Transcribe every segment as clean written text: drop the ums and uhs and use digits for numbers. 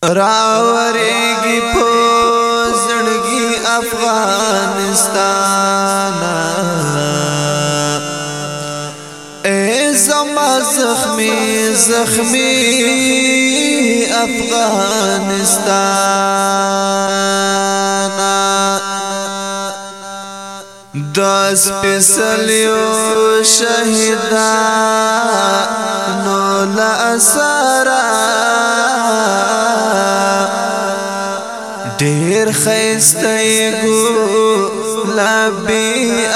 راوریږي په زړګي افغانستان اے زما زخمی زخمی افغانستان داس پسلیو شهیدانو لأسرا ډیر خیسته ګلابي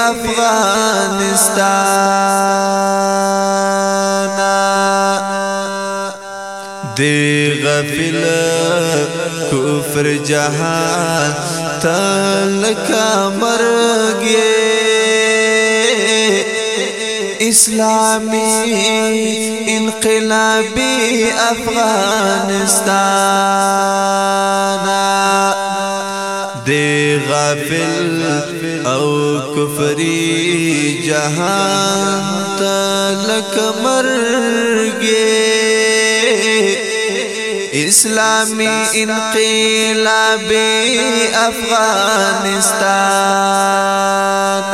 افغانستان دی غفل کفر جهان تلکا مرگی اسلامی انقلابی افغانستان دی غافل او کفری جهان تلک مرگی اسلامی انقلابی افغانستان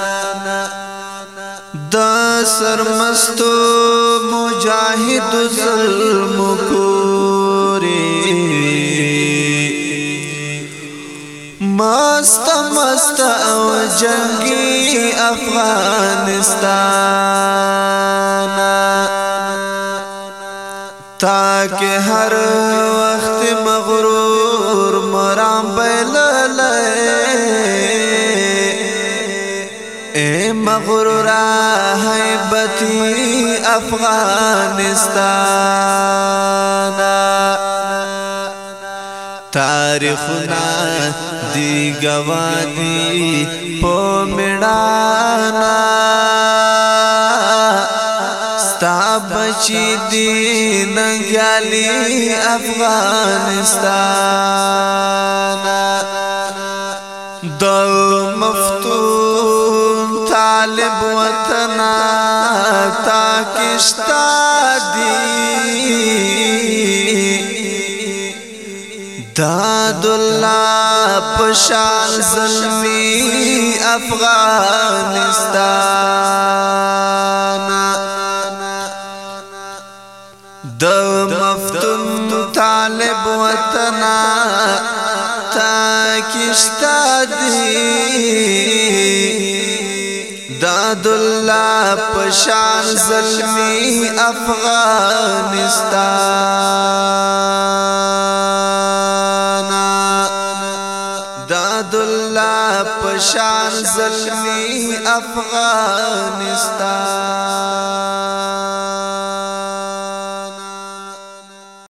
دا سرمستو مجاہد ظلم کوری مست مست او جنگی افغانستان تاکہ ہر وقت مغرور مرام بیللے اے مغرورا حیبتی افغانستان تاریخنا دی گوانی پو مڑانا ستا بچی دی ننگیالی افغانستان دو مفتون طالب وطنا تاکشتا دی داد اللہ پشان ظلمی افغانستان دو مفتون طالب وطنا تاکشتا دی داد اللہ پشان ظلمی افغانستان داد اللہ پشان ظلمی افغانستان